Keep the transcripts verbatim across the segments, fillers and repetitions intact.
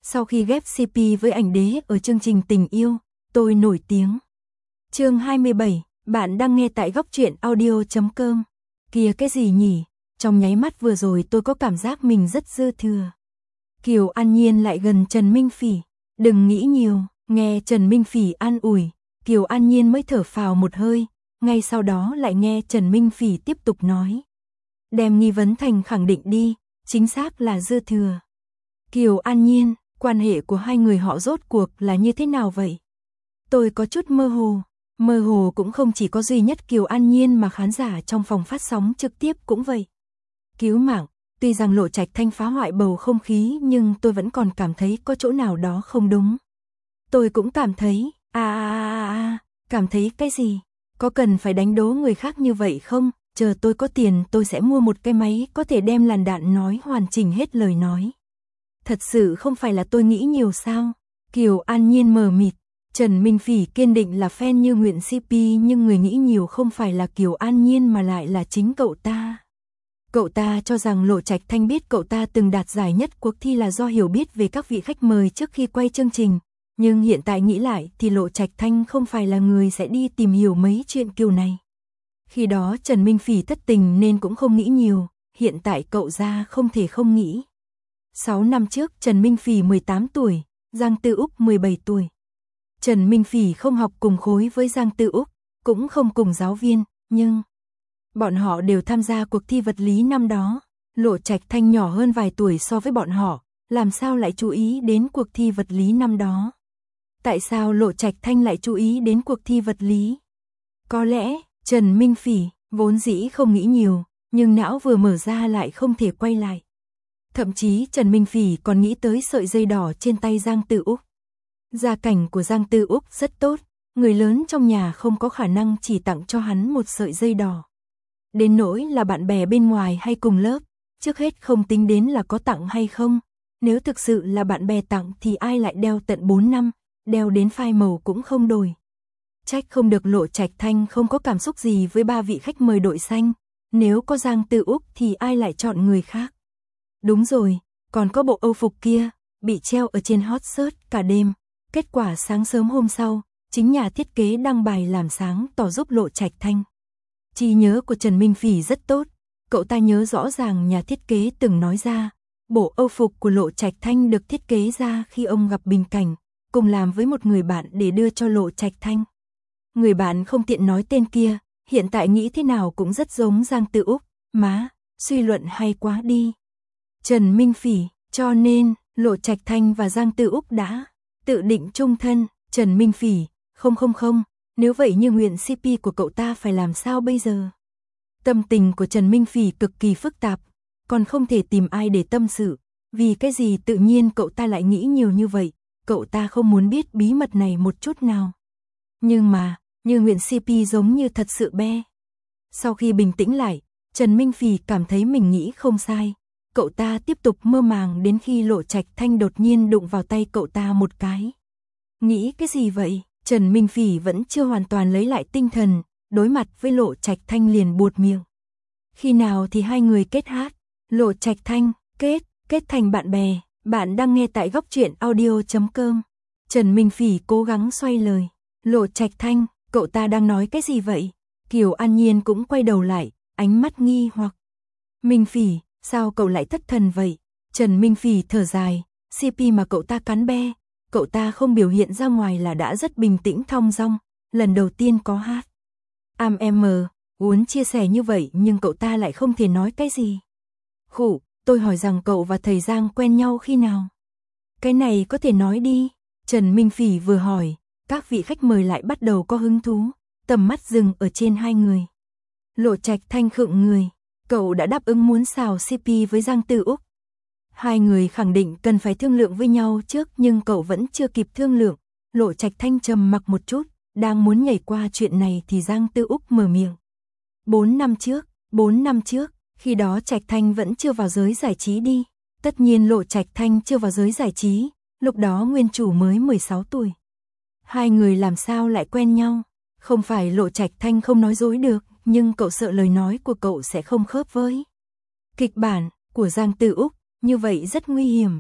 Sau khi ghép xê pê với ảnh đế ở chương trình Tình yêu, tôi nổi tiếng. Chương hai mươi bảy, bạn đang nghe tại góc truyện audio chấm com. Kìa cái gì nhỉ? Trong nháy mắt vừa rồi tôi có cảm giác mình rất dư thừa. Kiều An Nhiên lại gần Trần Minh Phỉ. Đừng nghĩ nhiều, nghe Trần Minh Phỉ an ủi, Kiều An Nhiên mới thở phào một hơi, ngay sau đó lại nghe Trần Minh Phỉ tiếp tục nói. Đem nghi vấn thành khẳng định đi, chính xác là dư thừa. Kiều An Nhiên, quan hệ của hai người họ rốt cuộc là như thế nào vậy? Tôi có chút mơ hồ, mơ hồ cũng không chỉ có duy nhất Kiều An Nhiên mà khán giả trong phòng phát sóng trực tiếp cũng vậy. Cứu mạng, tuy rằng Lộ Trạch Thanh phá hoại bầu không khí nhưng tôi vẫn còn cảm thấy có chỗ nào đó không đúng. Tôi cũng cảm thấy, à à à à, cảm thấy cái gì? Có cần phải đánh đố người khác như vậy không? Chờ tôi có tiền tôi sẽ mua một cái máy có thể đem làn đạn nói hoàn chỉnh hết lời nói. Thật sự không phải là tôi nghĩ nhiều sao? Kiều An Nhiên mờ mịt. Trần Minh Phỉ kiên định là fan như nguyện xê pê nhưng người nghĩ nhiều không phải là Kiều An Nhiên mà lại là chính cậu ta. Cậu ta cho rằng Lộ Trạch Thanh biết cậu ta từng đạt giải nhất cuộc thi là do hiểu biết về các vị khách mời trước khi quay chương trình. Nhưng hiện tại nghĩ lại thì Lộ Trạch Thanh không phải là người sẽ đi tìm hiểu mấy chuyện kiểu này. Khi đó Trần Minh Phỉ thất tình nên cũng không nghĩ nhiều, hiện tại cậu ra không thể không nghĩ. sáu năm trước Trần Minh Phỉ mười tám tuổi, Giang Tư Úc mười bảy tuổi. Trần Minh Phỉ không học cùng khối với Giang Tư Úc, cũng không cùng giáo viên, nhưng bọn họ đều tham gia cuộc thi vật lý năm đó. Lộ Trạch Thanh nhỏ hơn vài tuổi so với bọn họ, làm sao lại chú ý đến cuộc thi vật lý năm đó? Tại sao Lộ Trạch Thanh lại chú ý đến cuộc thi vật lý? Có lẽ, Trần Minh Phỉ vốn dĩ không nghĩ nhiều, nhưng não vừa mở ra lại không thể quay lại. Thậm chí Trần Minh Phỉ còn nghĩ tới sợi dây đỏ trên tay Giang Tư Úc. Gia cảnh của Giang Tư Úc rất tốt, người lớn trong nhà không có khả năng chỉ tặng cho hắn một sợi dây đỏ. Đến nỗi là bạn bè bên ngoài hay cùng lớp, trước hết không tính đến là có tặng hay không. Nếu thực sự là bạn bè tặng thì ai lại đeo tận bốn năm, đeo đến phai màu cũng không đổi. Trách không được Lộ Trạch Thanh không có cảm xúc gì với ba vị khách mời đội xanh, nếu có Giang Tư Úc thì ai lại chọn người khác. Đúng rồi, còn có bộ Âu phục kia, bị treo ở trên hot search cả đêm. Kết quả sáng sớm hôm sau, chính nhà thiết kế đăng bài làm sáng tỏ giúp Lộ Trạch Thanh. Trí nhớ của Trần Minh Phỉ rất tốt, cậu ta nhớ rõ ràng nhà thiết kế từng nói ra, bộ Âu phục của Lộ Trạch Thanh được thiết kế ra khi ông gặp bình cảnh, cùng làm với một người bạn để đưa cho Lộ Trạch Thanh. Người bạn không tiện nói tên kia, hiện tại nghĩ thế nào cũng rất giống Giang Tư Úc, má, suy luận hay quá đi. Trần Minh Phỉ, cho nên, Lộ Trạch Thanh và Giang Tư Úc đã tự định chung thân. Trần Minh Phỉ, không không không, nếu vậy như nguyện xê pê của cậu ta phải làm sao bây giờ? Tâm tình của Trần Minh Phỉ cực kỳ phức tạp, còn không thể tìm ai để tâm sự, vì cái gì tự nhiên cậu ta lại nghĩ nhiều như vậy, cậu ta không muốn biết bí mật này một chút nào. Nhưng mà, như nguyện xê pê giống như thật sự be. Sau khi bình tĩnh lại, Trần Minh Phỉ cảm thấy mình nghĩ không sai. Cậu ta tiếp tục mơ màng đến khi Lộ Trạch Thanh đột nhiên đụng vào tay cậu ta một cái. Nghĩ cái gì vậy? Trần Minh Phỉ vẫn chưa hoàn toàn lấy lại tinh thần, đối mặt với Lộ Trạch Thanh liền buột miệng. Khi nào thì hai người kết hát? Lộ Trạch Thanh, kết, kết thành bạn bè, bạn đang nghe tại góc truyện audio chấm com. Trần Minh Phỉ cố gắng xoay lời. Lộ Trạch Thanh, cậu ta đang nói cái gì vậy? Kiều An Nhiên cũng quay đầu lại, ánh mắt nghi hoặc. Minh Phỉ, sao cậu lại thất thần vậy? Trần Minh Phỉ thở dài, xê pê mà cậu ta cắn be, cậu ta không biểu hiện ra ngoài là đã rất bình tĩnh thong dong, lần đầu tiên có hát. Am em muốn chia sẻ như vậy nhưng cậu ta lại không thể nói cái gì. Khụ, tôi hỏi rằng cậu và thầy Giang quen nhau khi nào? Cái này có thể nói đi. Trần Minh Phỉ vừa hỏi, các vị khách mời lại bắt đầu có hứng thú, tầm mắt dừng ở trên hai người. Lộ Trạch Thanh khựng người, cậu đã đáp ứng muốn xào xê pê với Giang Tư Úc. Hai người khẳng định cần phải thương lượng với nhau trước nhưng cậu vẫn chưa kịp thương lượng. Lộ Trạch Thanh trầm mặc một chút, đang muốn nhảy qua chuyện này thì Giang Tư Úc mở miệng. Bốn năm trước, bốn năm trước, khi đó Trạch Thanh vẫn chưa vào giới giải trí đi. Tất nhiên Lộ Trạch Thanh chưa vào giới giải trí, lúc đó nguyên chủ mới mười sáu tuổi. Hai người làm sao lại quen nhau? Không phải Lộ Trạch Thanh không nói dối được, nhưng cậu sợ lời nói của cậu sẽ không khớp với kịch bản của Giang Tư Úc, như vậy rất nguy hiểm.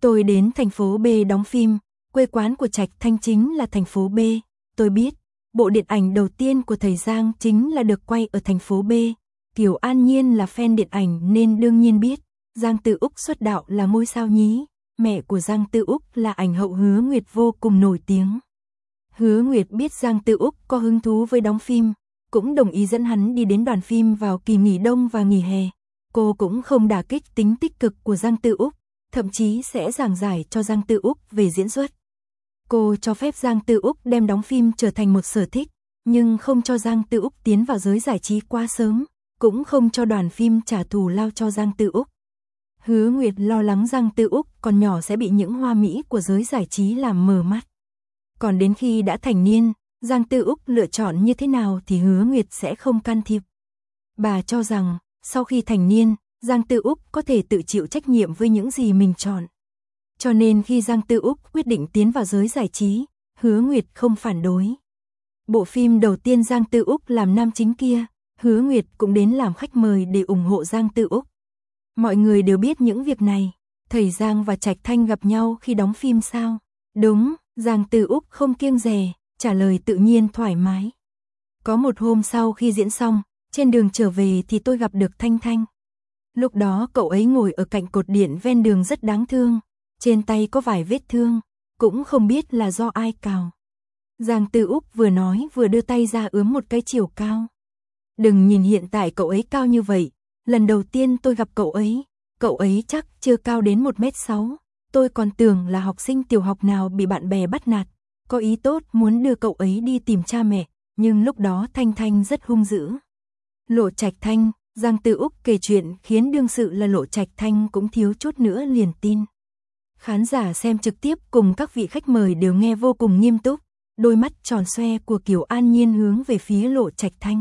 Tôi đến thành phố B đóng phim, quê quán của Trạch Thanh chính là thành phố B. Tôi biết, bộ điện ảnh đầu tiên của thầy Giang chính là được quay ở thành phố B. Kiều An Nhiên là fan điện ảnh nên đương nhiên biết, Giang Tư Úc xuất đạo là ngôi sao nhí, mẹ của Giang Tư Úc là ảnh hậu Hứa Nguyệt vô cùng nổi tiếng. Hứa Nguyệt biết Giang Tư Úc có hứng thú với đóng phim, cũng đồng ý dẫn hắn đi đến đoàn phim vào kỳ nghỉ đông và nghỉ hè. Cô cũng không đả kích tính tích cực của Giang Tư Úc, thậm chí sẽ giảng giải cho Giang Tư Úc về diễn xuất. Cô cho phép Giang Tư Úc đem đóng phim trở thành một sở thích, nhưng không cho Giang Tư Úc tiến vào giới giải trí quá sớm, cũng không cho đoàn phim trả thù lao cho Giang Tư Úc. Hứa Nguyệt lo lắng Giang Tư Úc còn nhỏ sẽ bị những hoa mỹ của giới giải trí làm mờ mắt. Còn đến khi đã thành niên, Giang Tư Úc lựa chọn như thế nào thì Hứa Nguyệt sẽ không can thiệp. Bà cho rằng, sau khi thành niên, Giang Tư Úc có thể tự chịu trách nhiệm với những gì mình chọn. Cho nên khi Giang Tư Úc quyết định tiến vào giới giải trí, Hứa Nguyệt không phản đối. Bộ phim đầu tiên Giang Tư Úc làm nam chính kia, Hứa Nguyệt cũng đến làm khách mời để ủng hộ Giang Tư Úc. Mọi người đều biết những việc này, thầy Giang và Trạch Thanh gặp nhau khi đóng phim sao? Đúng, Giang Tư Úc không kiêng dè, trả lời tự nhiên thoải mái. Có một hôm sau khi diễn xong, trên đường trở về thì tôi gặp được Thanh Thanh. Lúc đó cậu ấy ngồi ở cạnh cột điện ven đường rất đáng thương, trên tay có vài vết thương, cũng không biết là do ai cào. Giang Tư Úc vừa nói vừa đưa tay ra ướm một cái chiều cao. Đừng nhìn hiện tại cậu ấy cao như vậy, lần đầu tiên tôi gặp cậu ấy, cậu ấy chắc chưa cao đến một mét sáu, tôi còn tưởng là học sinh tiểu học nào bị bạn bè bắt nạt, có ý tốt muốn đưa cậu ấy đi tìm cha mẹ, nhưng lúc đó Thanh Thanh rất hung dữ. Lộ Trạch Thanh, Giang Tư Úc kể chuyện khiến đương sự là Lộ Trạch Thanh cũng thiếu chút nữa liền tin. Khán giả xem trực tiếp cùng các vị khách mời đều nghe vô cùng nghiêm túc, đôi mắt tròn xoe của Kiều An Nhiên hướng về phía Lộ Trạch Thanh.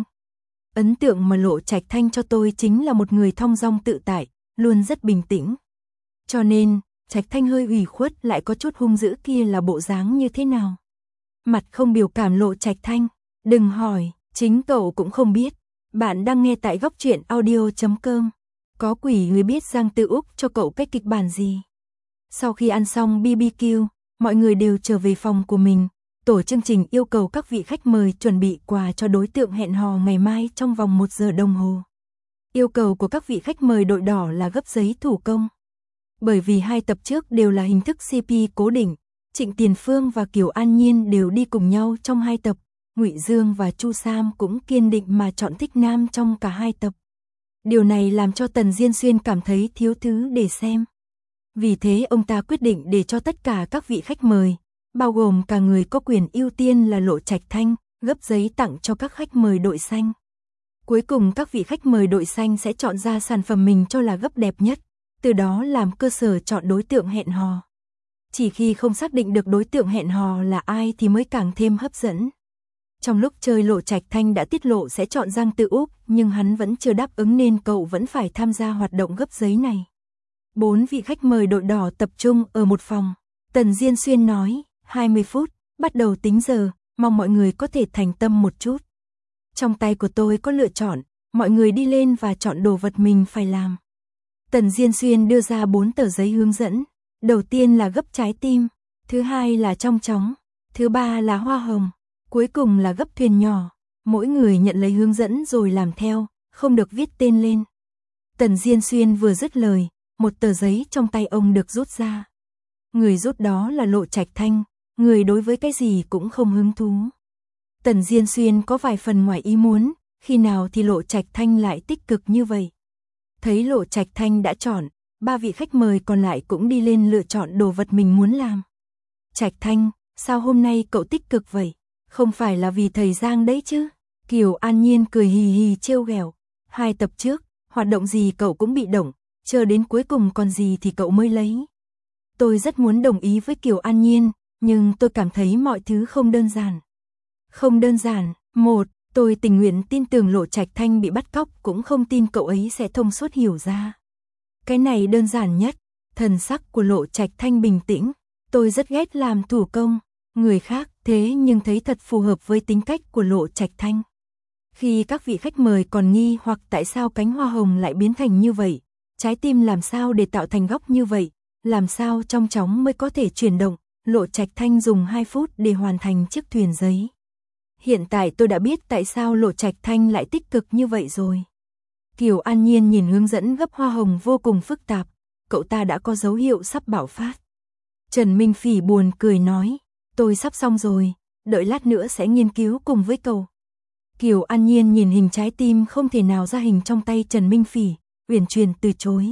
Ấn tượng mà Lộ Trạch Thanh cho tôi chính là một người thong dong tự tại, luôn rất bình tĩnh. Cho nên, Trạch Thanh hơi ủy khuất lại có chút hung dữ kia là bộ dáng như thế nào? Mặt không biểu cảm Lộ Trạch Thanh, đừng hỏi, chính cậu cũng không biết. Bạn đang nghe tại góc truyện audio chấm com. Có quỷ người biết Giang Tư Úc cho cậu cái kịch bản gì? Sau khi ăn xong bê bê kiu, mọi người đều trở về phòng của mình. Tổ chương trình yêu cầu các vị khách mời chuẩn bị quà cho đối tượng hẹn hò ngày mai trong vòng một giờ đồng hồ. Yêu cầu của các vị khách mời đội đỏ là gấp giấy thủ công. Bởi vì hai tập trước đều là hình thức xê pê cố định, Trịnh Tiền Phương và Kiều An Nhiên đều đi cùng nhau trong hai tập. Ngụy Dương và Chu Sam cũng kiên định mà chọn thích nam trong cả hai tập. Điều này làm cho Tần Diên Xuyên cảm thấy thiếu thứ để xem. Vì thế ông ta quyết định để cho tất cả các vị khách mời, bao gồm cả người có quyền ưu tiên là Lộ Trạch Thanh, gấp giấy tặng cho các khách mời đội xanh. Cuối cùng các vị khách mời đội xanh sẽ chọn ra sản phẩm mình cho là gấp đẹp nhất, từ đó làm cơ sở chọn đối tượng hẹn hò. Chỉ khi không xác định được đối tượng hẹn hò là ai thì mới càng thêm hấp dẫn. Trong lúc chơi Lộ Trạch Thanh đã tiết lộ sẽ chọn Giang Tư Úc, nhưng hắn vẫn chưa đáp ứng nên cậu vẫn phải tham gia hoạt động gấp giấy này. Bốn vị khách mời đội đỏ tập trung ở một phòng. Tần Diên Xuyên nói, hai mươi phút, bắt đầu tính giờ, mong mọi người có thể thành tâm một chút. Trong tay của tôi có lựa chọn, mọi người đi lên và chọn đồ vật mình phải làm. Tần Diên Xuyên đưa ra bốn tờ giấy hướng dẫn. Đầu tiên là gấp trái tim, thứ hai là trong trống, thứ ba là hoa hồng. Cuối cùng là gấp thuyền nhỏ, mỗi người nhận lấy hướng dẫn rồi làm theo, không được viết tên lên. Tần Diên Xuyên vừa dứt lời, một tờ giấy trong tay ông được rút ra. Người rút đó là Lộ Trạch Thanh, người đối với cái gì cũng không hứng thú. Tần Diên Xuyên có vài phần ngoài ý muốn, khi nào thì Lộ Trạch Thanh lại tích cực như vậy. Thấy Lộ Trạch Thanh đã chọn, ba vị khách mời còn lại cũng đi lên lựa chọn đồ vật mình muốn làm. Trạch Thanh, sao hôm nay cậu tích cực vậy? Không phải là vì thầy Giang đấy chứ? Kiều An Nhiên cười hì hì trêu ghẹo. Hai tập trước, hoạt động gì cậu cũng bị động, chờ đến cuối cùng còn gì thì cậu mới lấy. Tôi rất muốn đồng ý với Kiều An Nhiên, nhưng tôi cảm thấy mọi thứ không đơn giản. Không đơn giản, một, tôi tình nguyện tin tưởng Lộ Trạch Thanh bị bắt cóc cũng không tin cậu ấy sẽ thông suốt hiểu ra. Cái này đơn giản nhất, thần sắc của Lộ Trạch Thanh bình tĩnh, tôi rất ghét làm thủ công. Người khác thế nhưng thấy thật phù hợp với tính cách của Lộ Trạch Thanh. Khi các vị khách mời còn nghi hoặc tại sao cánh hoa hồng lại biến thành như vậy, trái tim làm sao để tạo thành góc như vậy, làm sao trong chóng mới có thể chuyển động, Lộ Trạch Thanh dùng hai phút để hoàn thành chiếc thuyền giấy. Hiện tại tôi đã biết tại sao Lộ Trạch Thanh lại tích cực như vậy rồi. Kiều An Nhiên nhìn hướng dẫn gấp hoa hồng vô cùng phức tạp, cậu ta đã có dấu hiệu sắp bạo phát. Trần Minh Phỉ buồn cười nói, tôi sắp xong rồi, đợi lát nữa sẽ nghiên cứu cùng với cậu. Kiều An Nhiên nhìn hình trái tim không thể nào ra hình trong tay Trần Minh Phỉ, uyển chuyển từ chối.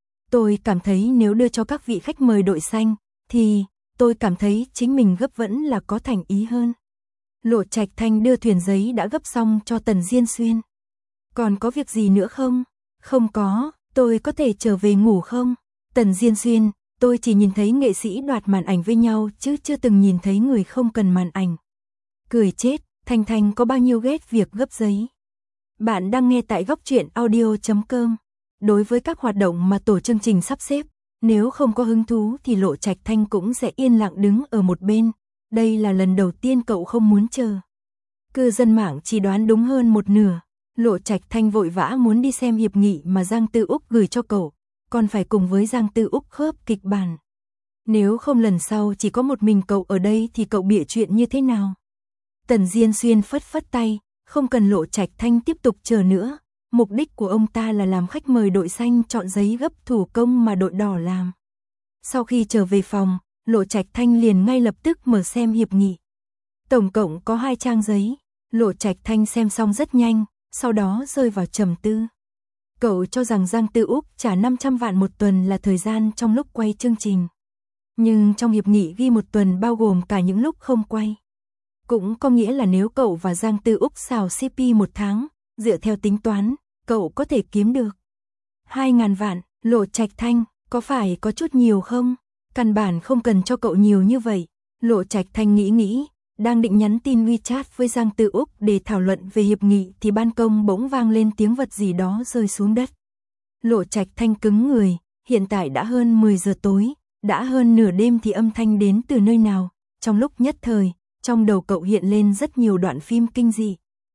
Tôi cảm thấy nếu đưa cho các vị khách mời đội xanh, thì tôi cảm thấy chính mình gấp vẫn là có thành ý hơn. Lộ Trạch Thanh đưa thuyền giấy đã gấp xong cho Tần Diên Xuyên. Còn có việc gì nữa không? Không có, tôi có thể trở về ngủ không? Tần Diên Xuyên, tôi chỉ nhìn thấy nghệ sĩ đoạt màn ảnh với nhau chứ chưa từng nhìn thấy người không cần màn ảnh. Cười chết, Thanh Thanh có bao nhiêu ghét việc gấp giấy. Bạn đang nghe tại góc truyện audio chấm com. Đối với các hoạt động mà tổ chương trình sắp xếp, nếu không có hứng thú thì Lộ Trạch Thanh cũng sẽ yên lặng đứng ở một bên. Đây là lần đầu tiên cậu không muốn chờ. Cư dân mạng chỉ đoán đúng hơn một nửa. Lộ Trạch Thanh vội vã muốn đi xem hiệp nghị mà Giang Tư Úc gửi cho cậu, còn phải cùng với Giang Tư Úc khớp kịch bản. Nếu không lần sau chỉ có một mình cậu ở đây thì cậu bịa chuyện như thế nào? Tần Diên Xuyên phất phất tay, không cần Lộ Trạch Thanh tiếp tục chờ nữa. Mục đích của ông ta là làm khách mời đội xanh chọn giấy gấp thủ công mà đội đỏ làm. Sau khi trở về phòng, Lộ Trạch Thanh liền ngay lập tức mở xem hiệp nghị. Tổng cộng có hai trang giấy, Lộ Trạch Thanh xem xong rất nhanh, sau đó rơi vào trầm tư. Cậu cho rằng Giang Tư Úc trả năm trăm vạn một tuần là thời gian trong lúc quay chương trình. Nhưng trong hiệp nghị ghi một tuần bao gồm cả những lúc không quay. Cũng có nghĩa là nếu cậu và Giang Tư Úc xào xê pê một tháng, dựa theo tính toán, cậu có thể kiếm được hai ngàn vạn. Lộ Trạch Thanh, có phải có chút nhiều không? Căn bản không cần cho cậu nhiều như vậy. Lộ Trạch Thanh nghĩ nghĩ, đang định nhắn tin WeChat với Giang Tư Úc để thảo luận về hiệp nghị thì ban công bỗng vang lên tiếng vật gì đó rơi xuống đất. Lộ Trạch Thanh cứng người, hiện tại đã hơn mười giờ tối, đã hơn nửa đêm thì âm thanh đến từ nơi nào? Trong lúc nhất thời, trong đầu cậu hiện lên rất nhiều đoạn phim kinh dị.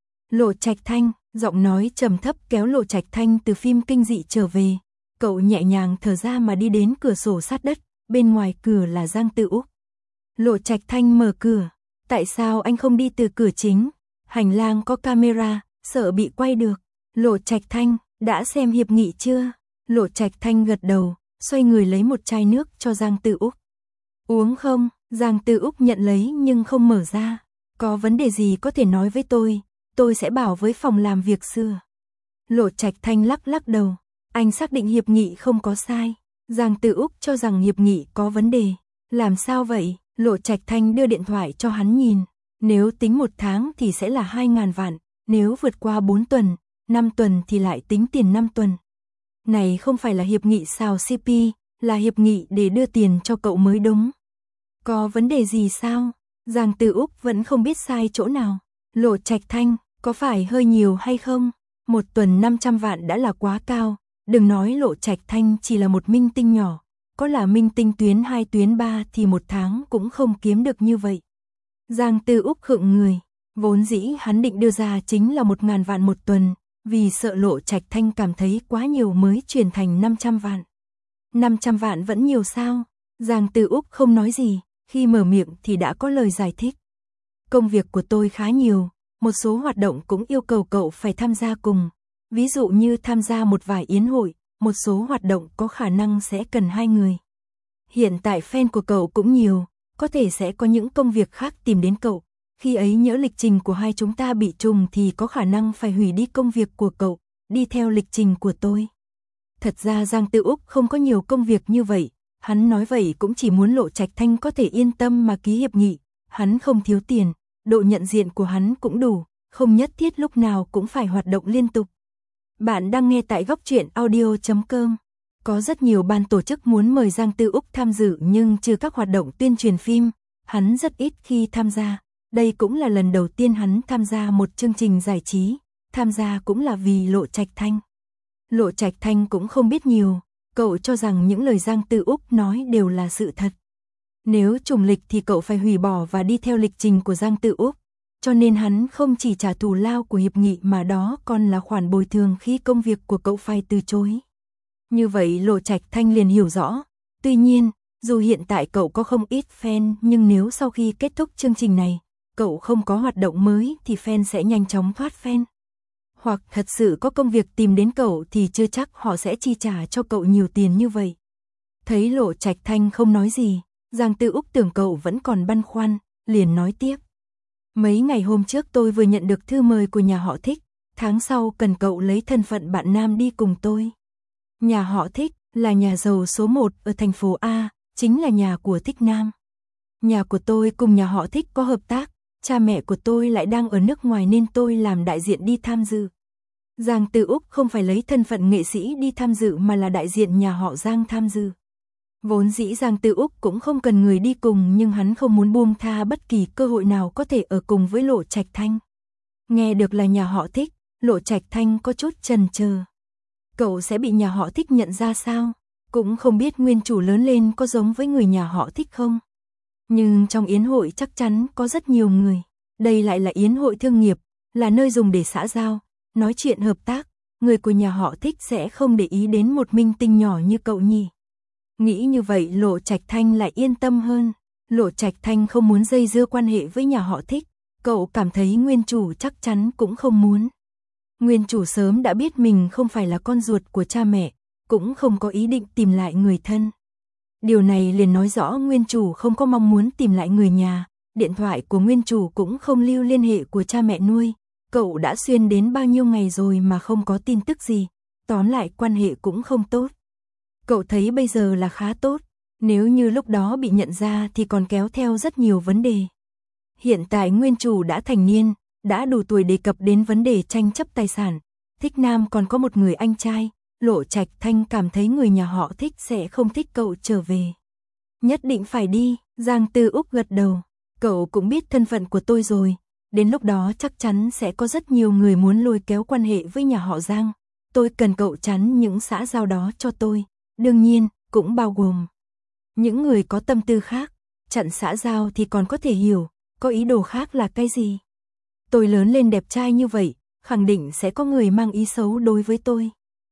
Lộ Trạch Thanh, giọng nói trầm thấp kéo Lộ Trạch Thanh từ phim kinh dị trở về. Cậu nhẹ nhàng thở ra mà đi đến cửa sổ sát đất, bên ngoài cửa là Giang Tư Úc. Lộ Trạch Thanh mở cửa, tại sao anh không đi từ cửa chính? Hành lang có camera, sợ bị quay được. Lộ Trạch Thanh, đã xem hiệp nghị chưa? Lộ Trạch Thanh gật đầu, xoay người lấy một chai nước cho Giang Tư Úc. Uống không? Giang Tư Úc nhận lấy nhưng không mở ra. Có vấn đề gì có thể nói với tôi, tôi sẽ bảo với phòng làm việc xưa. Lộ Trạch Thanh lắc lắc đầu, anh xác định hiệp nghị không có sai. Giang Tư Úc cho rằng hiệp nghị có vấn đề. Làm sao vậy? Lộ Trạch Thanh đưa điện thoại cho hắn nhìn. Nếu tính một tháng thì sẽ là hai ngàn vạn, nếu vượt qua bốn tuần, năm tuần thì lại tính tiền năm tuần. Này không phải là hiệp nghị xào xê pê, là hiệp nghị để đưa tiền cho cậu mới đúng. Có vấn đề gì sao? Giang Tư Úc vẫn không biết sai chỗ nào. Lộ Trạch Thanh, có phải hơi nhiều hay không? Một tuần năm trăm vạn đã là quá cao, đừng nói Lộ Trạch Thanh chỉ là một minh tinh nhỏ, có là minh tinh tuyến hai tuyến ba thì một tháng cũng không kiếm được như vậy. Giang Tư Úc khựng người, vốn dĩ hắn định đưa ra chính là một ngàn vạn một tuần, vì sợ Lộ Trạch Thanh cảm thấy quá nhiều mới chuyển thành năm trăm vạn. năm trăm vạn vẫn nhiều sao? Giang Tư Úc không nói gì, khi mở miệng thì đã có lời giải thích. Công việc của tôi khá nhiều, một số hoạt động cũng yêu cầu cậu phải tham gia cùng. Ví dụ như tham gia một vài yến hội, một số hoạt động có khả năng sẽ cần hai người. Hiện tại fan của cậu cũng nhiều, có thể sẽ có những công việc khác tìm đến cậu. Khi ấy nhỡ lịch trình của hai chúng ta bị trùng thì có khả năng phải hủy đi công việc của cậu, đi theo lịch trình của tôi. Thật ra Giang Tư Úc không có nhiều công việc như vậy, hắn nói vậy cũng chỉ muốn Lộ Trạch Thanh có thể yên tâm mà ký hiệp nghị. Hắn không thiếu tiền, độ nhận diện của hắn cũng đủ, không nhất thiết lúc nào cũng phải hoạt động liên tục. Bạn đang nghe tại góc truyện audio chấm com. Có rất nhiều ban tổ chức muốn mời Giang Tư Úc tham dự nhưng trừ các hoạt động tuyên truyền phim, hắn rất ít khi tham gia. Đây cũng là lần đầu tiên hắn tham gia một chương trình giải trí, tham gia cũng là vì Lộ Trạch Thanh. Lộ Trạch Thanh cũng không biết nhiều, cậu cho rằng những lời Giang Tư Úc nói đều là sự thật. Nếu trùng lịch thì cậu phải hủy bỏ và đi theo lịch trình của Giang Tư Úc, cho nên hắn không chỉ trả thù lao của hiệp nghị mà đó còn là khoản bồi thường khi công việc của cậu phải từ chối. Như vậy Lộ Trạch Thanh liền hiểu rõ, Tuy nhiên, dù hiện tại cậu có không ít fan nhưng nếu sau khi kết thúc chương trình này, cậu không có hoạt động mới thì fan sẽ nhanh chóng thoát fan. Hoặc thật sự có công việc tìm đến cậu thì chưa chắc họ sẽ chi trả cho cậu nhiều tiền như vậy. Thấy Lộ Trạch Thanh không nói gì, Giang Tư Úc tưởng cậu vẫn còn băn khoăn, liền nói tiếp. Mấy ngày hôm trước tôi vừa nhận được thư mời của nhà họ Thích, tháng sau cần cậu lấy thân phận bạn nam đi cùng tôi. Nhà họ Thích là nhà giàu số một ở thành phố A, chính là nhà của Thích Nam. Nhà của tôi cùng nhà họ Thích có hợp tác, cha mẹ của tôi lại đang ở nước ngoài nên tôi làm đại diện đi tham dự. Giang Tư Úc không phải lấy thân phận nghệ sĩ đi tham dự mà là đại diện nhà họ Giang tham dự. Vốn dĩ Giang Tư Úc cũng không cần người đi cùng nhưng hắn không muốn buông tha bất kỳ cơ hội nào có thể ở cùng với Lộ Trạch Thanh. Nghe được là nhà họ Thích, Lộ Trạch Thanh có chút chần chờ. Cậu sẽ bị nhà họ Thích nhận ra sao? Cũng không biết nguyên chủ lớn lên có giống với người nhà họ Thích không? Nhưng trong yến hội chắc chắn có rất nhiều người. Đây lại là yến hội thương nghiệp, là nơi dùng để xã giao, nói chuyện hợp tác. Người của nhà họ Thích sẽ không để ý đến một minh tinh nhỏ như cậu nhỉ. Nghĩ như vậy Lộ Trạch Thanh lại yên tâm hơn. Lộ Trạch Thanh không muốn dây dưa quan hệ với nhà họ Thích. Cậu cảm thấy nguyên chủ chắc chắn cũng không muốn. Nguyên chủ sớm đã biết mình không phải là con ruột của cha mẹ, cũng không có ý định tìm lại người thân. Điều này liền nói rõ nguyên chủ không có mong muốn tìm lại người nhà, điện thoại của nguyên chủ cũng không lưu liên hệ của cha mẹ nuôi. Cậu đã xuyên đến bao nhiêu ngày rồi mà không có tin tức gì, tóm lại quan hệ cũng không tốt. Cậu thấy bây giờ là khá tốt, nếu như lúc đó bị nhận ra thì còn kéo theo rất nhiều vấn đề. Hiện tại nguyên chủ đã thành niên, đã đủ tuổi đề cập đến vấn đề tranh chấp tài sản. Thích Nam còn có một người anh trai, Lộ Trạch Thanh cảm thấy người nhà họ Thích sẽ không thích cậu trở về. Nhất định phải đi, Giang Tư Úc gật đầu. Cậu cũng biết thân phận của tôi rồi, đến lúc đó chắc chắn sẽ có rất nhiều người muốn lôi kéo quan hệ với nhà họ Giang. Tôi cần cậu chắn những xã giao đó cho tôi, đương nhiên, cũng bao gồm những người có tâm tư khác. Chặn xã giao thì còn có thể hiểu, có ý đồ khác là cái gì? Tôi lớn lên đẹp trai như vậy, khẳng định sẽ có người mang ý xấu đối với tôi.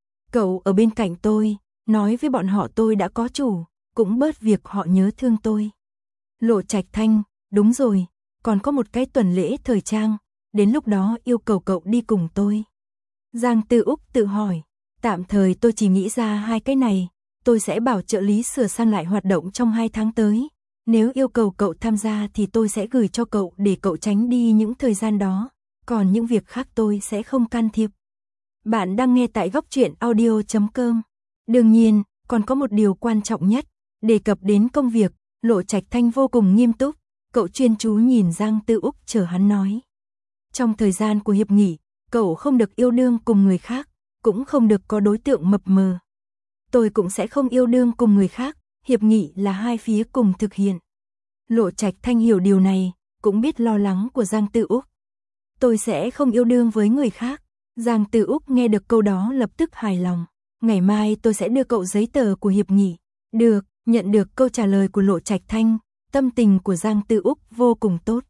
Cậu ở bên cạnh tôi, nói với bọn họ tôi đã có chủ, cũng bớt việc họ nhớ thương tôi. Lộ Trạch Thanh, đúng rồi, còn có một cái tuần lễ thời trang, đến lúc đó yêu cầu cậu đi cùng tôi. Giang Tư Úc tự hỏi, tạm thời tôi chỉ nghĩ ra hai cái này, tôi sẽ bảo trợ lý sửa sang lại hoạt động trong hai tháng tới. Nếu yêu cầu cậu tham gia thì tôi sẽ gửi cho cậu để cậu tránh đi những thời gian đó, còn những việc khác tôi sẽ không can thiệp. Bạn đang nghe tại góc truyện audio chấm com. Đương nhiên, còn có một điều quan trọng nhất, đề cập đến công việc, Lộ Trạch Thanh vô cùng nghiêm túc, cậu chuyên chú nhìn Giang Tư Úc chờ hắn nói. Trong thời gian của hiệp nghỉ, cậu không được yêu đương cùng người khác, cũng không được có đối tượng mập mờ. Tôi cũng sẽ không yêu đương cùng người khác, hiệp nghị là hai phía cùng thực hiện. Lộ Trạch Thanh hiểu điều này, cũng biết lo lắng của Giang Tư Úc. Tôi sẽ không yêu đương với người khác. Giang Tư Úc nghe được câu đó lập tức hài lòng. Ngày mai tôi sẽ đưa cậu giấy tờ của hiệp nghị. Được, nhận được câu trả lời của Lộ Trạch Thanh, tâm tình của Giang Tư Úc vô cùng tốt.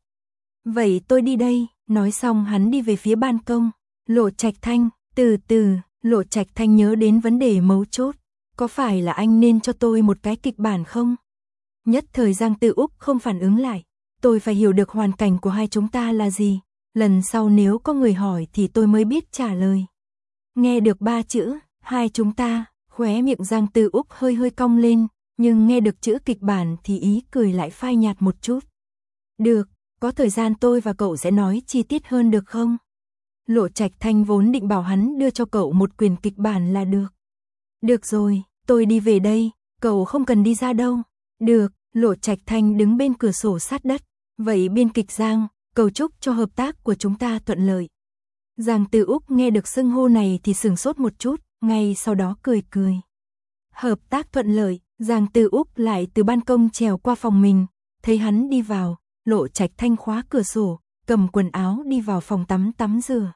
Vậy tôi đi đây, nói xong hắn đi về phía ban công. Lộ Trạch Thanh, từ từ, Lộ Trạch Thanh nhớ đến vấn đề mấu chốt. Có phải là anh nên cho tôi một cái kịch bản không? Nhất thời Giang Tư Úc không phản ứng lại. Tôi phải hiểu được hoàn cảnh của hai chúng ta là gì. Lần sau nếu có người hỏi thì tôi mới biết trả lời. Nghe được ba chữ, hai chúng ta, khóe miệng Giang Tư Úc hơi hơi cong lên, nhưng nghe được chữ kịch bản thì ý cười lại phai nhạt một chút. Được, có thời gian tôi và cậu sẽ nói chi tiết hơn được không? Lộ Trạch Thanh vốn định bảo hắn đưa cho cậu một quyển kịch bản là được. Được rồi, tôi đi về đây, cậu không cần đi ra đâu. Được, Lộ Trạch Thanh đứng bên cửa sổ sát đất. Vậy biên kịch Giang, cầu chúc cho hợp tác của chúng ta thuận lợi. Giang Tư Úc nghe được xưng hô này thì sửng sốt một chút, ngay sau đó cười cười. Hợp tác thuận lợi, Giang Tư Úc lại từ ban công trèo qua phòng mình, thấy hắn đi vào, Lộ Trạch Thanh khóa cửa sổ, cầm quần áo đi vào phòng tắm tắm rửa.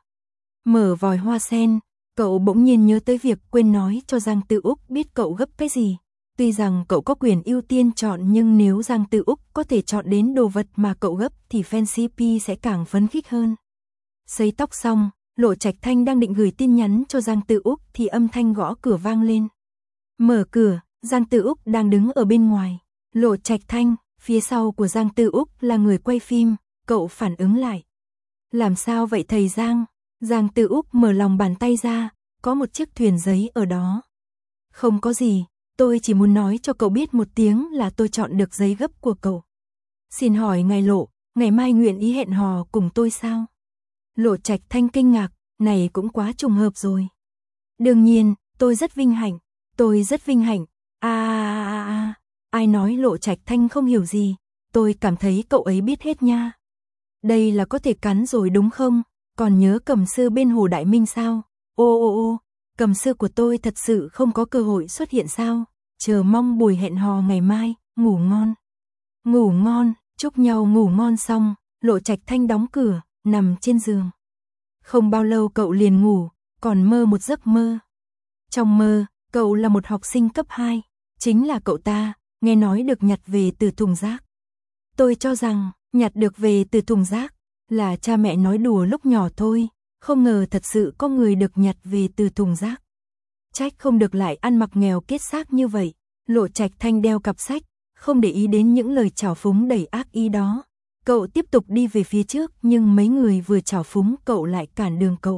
Mở vòi hoa sen, cậu bỗng nhiên nhớ tới việc quên nói cho Giang Tư Úc biết cậu gấp cái gì. Tuy rằng cậu có quyền ưu tiên chọn nhưng nếu Giang Tư Úc có thể chọn đến đồ vật mà cậu gấp thì fan xê pê sẽ càng phấn khích hơn. Sấy tóc xong, Lộ Trạch Thanh đang định gửi tin nhắn cho Giang Tư Úc thì âm thanh gõ cửa vang lên. Mở cửa, Giang Tư Úc đang đứng ở bên ngoài. Lộ Trạch Thanh, phía sau của Giang Tư Úc là người quay phim, cậu phản ứng lại. Làm sao vậy thầy Giang? Giang Tư Úc mở lòng bàn tay ra, có một chiếc thuyền giấy ở đó. Không có gì, tôi chỉ muốn nói cho cậu biết một tiếng là tôi chọn được giấy gấp của cậu. Xin hỏi ngài Lộ, ngày mai nguyện ý hẹn hò cùng tôi sao? Lộ Trạch Thanh kinh ngạc, này cũng quá trùng hợp rồi. Đương nhiên, tôi rất vinh hạnh, tôi rất vinh hạnh. À, à, à, à, ai nói Lộ Trạch Thanh không hiểu gì, tôi cảm thấy cậu ấy biết hết nha. Đây là có thể cắn rồi đúng không? Còn nhớ cầm sư bên Hồ Đại Minh sao? Ô ô ô, cầm sư của tôi thật sự không có cơ hội xuất hiện sao? Chờ mong buổi hẹn hò ngày mai, ngủ ngon. Ngủ ngon, chúc nhau ngủ ngon xong, Lộ Trạch Thanh đóng cửa, nằm trên giường. Không bao lâu cậu liền ngủ, còn mơ một giấc mơ. Trong mơ, cậu là một học sinh cấp hai, chính là cậu ta, nghe nói được nhặt về từ thùng rác. Tôi cho rằng, nhặt được về từ thùng rác, là cha mẹ nói đùa lúc nhỏ thôi, không ngờ thật sự có người được nhặt về từ thùng rác. Trách không được lại ăn mặc nghèo kết xác như vậy. Lộ Trạch Thanh đeo cặp sách, không để ý đến những lời trào phúng đầy ác ý đó. Cậu tiếp tục đi về phía trước, nhưng mấy người vừa trào phúng cậu lại cản đường cậu.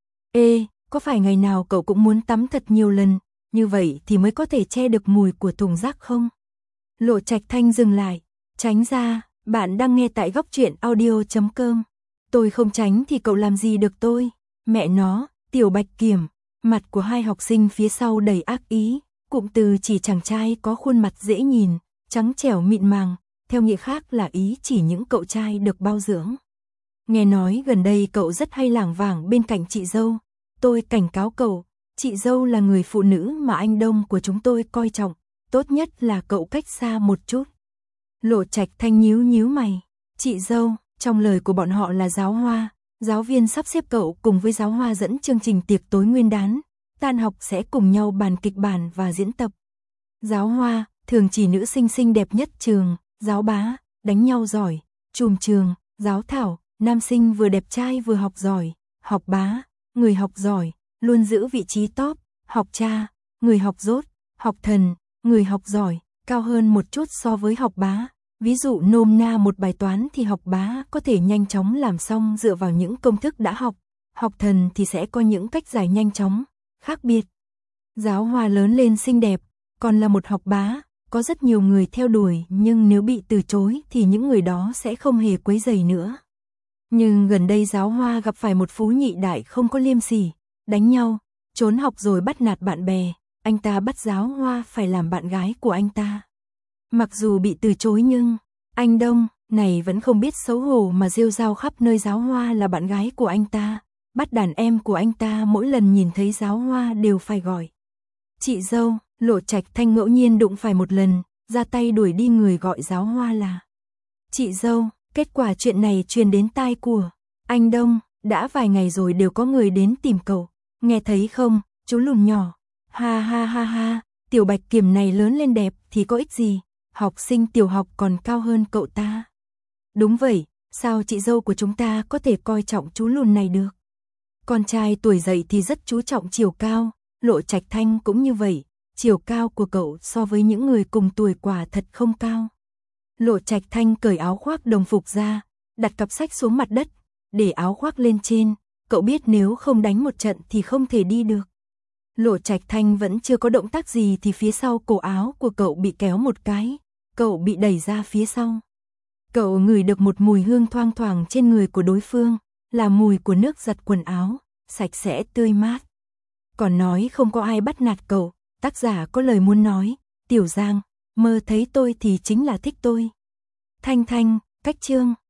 Ê, có phải ngày nào cậu cũng muốn tắm thật nhiều lần, như vậy thì mới có thể che được mùi của thùng rác không? Lộ Trạch Thanh dừng lại, tránh ra, bạn đang nghe tại góc truyện audio chấm com. Tôi không tránh thì cậu làm gì được tôi? Mẹ nó, Tiểu Bạch Kiểm. Mặt của hai học sinh phía sau đầy ác ý, cụm từ chỉ chàng trai có khuôn mặt dễ nhìn, trắng trẻo mịn màng, theo nghĩa khác là ý chỉ những cậu trai được bao dưỡng. Nghe nói gần đây cậu rất hay lảng vảng bên cạnh chị dâu, tôi cảnh cáo cậu, chị dâu là người phụ nữ mà anh Đông của chúng tôi coi trọng, tốt nhất là cậu cách xa một chút. Lộ Trạch Thanh nhíu nhíu mày, chị dâu, trong lời của bọn họ là giáo hoa. Giáo viên sắp xếp cậu cùng với giáo hoa dẫn chương trình tiệc tối nguyên đán, tan học sẽ cùng nhau bàn kịch bản và diễn tập. Giáo hoa, thường chỉ nữ sinh xinh đẹp nhất trường, giáo bá, đánh nhau giỏi, trùm trường, giáo thảo, nam sinh vừa đẹp trai vừa học giỏi, học bá, người học giỏi, luôn giữ vị trí top, học cha, người học dốt, học thần, người học giỏi, cao hơn một chút so với học bá. Ví dụ nôm na một bài toán thì học bá có thể nhanh chóng làm xong dựa vào những công thức đã học, học thần thì sẽ có những cách giải nhanh chóng, khác biệt. Giáo hoa lớn lên xinh đẹp, còn là một học bá, có rất nhiều người theo đuổi nhưng nếu bị từ chối thì những người đó sẽ không hề quấy rầy nữa. Nhưng gần đây giáo hoa gặp phải một phú nhị đại không có liêm sỉ, đánh nhau, trốn học rồi bắt nạt bạn bè, anh ta bắt giáo hoa phải làm bạn gái của anh ta. Mặc dù bị từ chối nhưng, anh Đông, này vẫn không biết xấu hổ mà rêu rao khắp nơi giáo hoa là bạn gái của anh ta, bắt đàn em của anh ta mỗi lần nhìn thấy giáo hoa đều phải gọi. Chị dâu, Lộ Trạch Thanh ngẫu nhiên đụng phải một lần, ra tay đuổi đi người gọi giáo hoa là chị dâu, kết quả chuyện này truyền đến tai của anh Đông, đã vài ngày rồi đều có người đến tìm cậu, nghe thấy không, chú lùn nhỏ, ha ha ha ha, Tiểu Bạch Kiểm này lớn lên đẹp thì có ích gì? Học sinh tiểu học còn cao hơn cậu ta. Đúng vậy, sao chị dâu của chúng ta có thể coi trọng chú lùn này được? Con trai tuổi dậy thì rất chú trọng chiều cao, Lộ Trạch Thanh cũng như vậy, chiều cao của cậu so với những người cùng tuổi quả thật không cao. Lộ Trạch Thanh cởi áo khoác đồng phục ra, đặt cặp sách xuống mặt đất, để áo khoác lên trên, cậu biết nếu không đánh một trận thì không thể đi được. Lộ Trạch Thanh vẫn chưa có động tác gì thì phía sau cổ áo của cậu bị kéo một cái, cậu bị đẩy ra phía sau. Cậu ngửi được một mùi hương thoang thoảng trên người của đối phương, là mùi của nước giặt quần áo, sạch sẽ tươi mát. Còn nói không có ai bắt nạt cậu, tác giả có lời muốn nói, Tiểu Giang, mơ thấy tôi thì chính là thích tôi. Thanh Thanh, cách chương.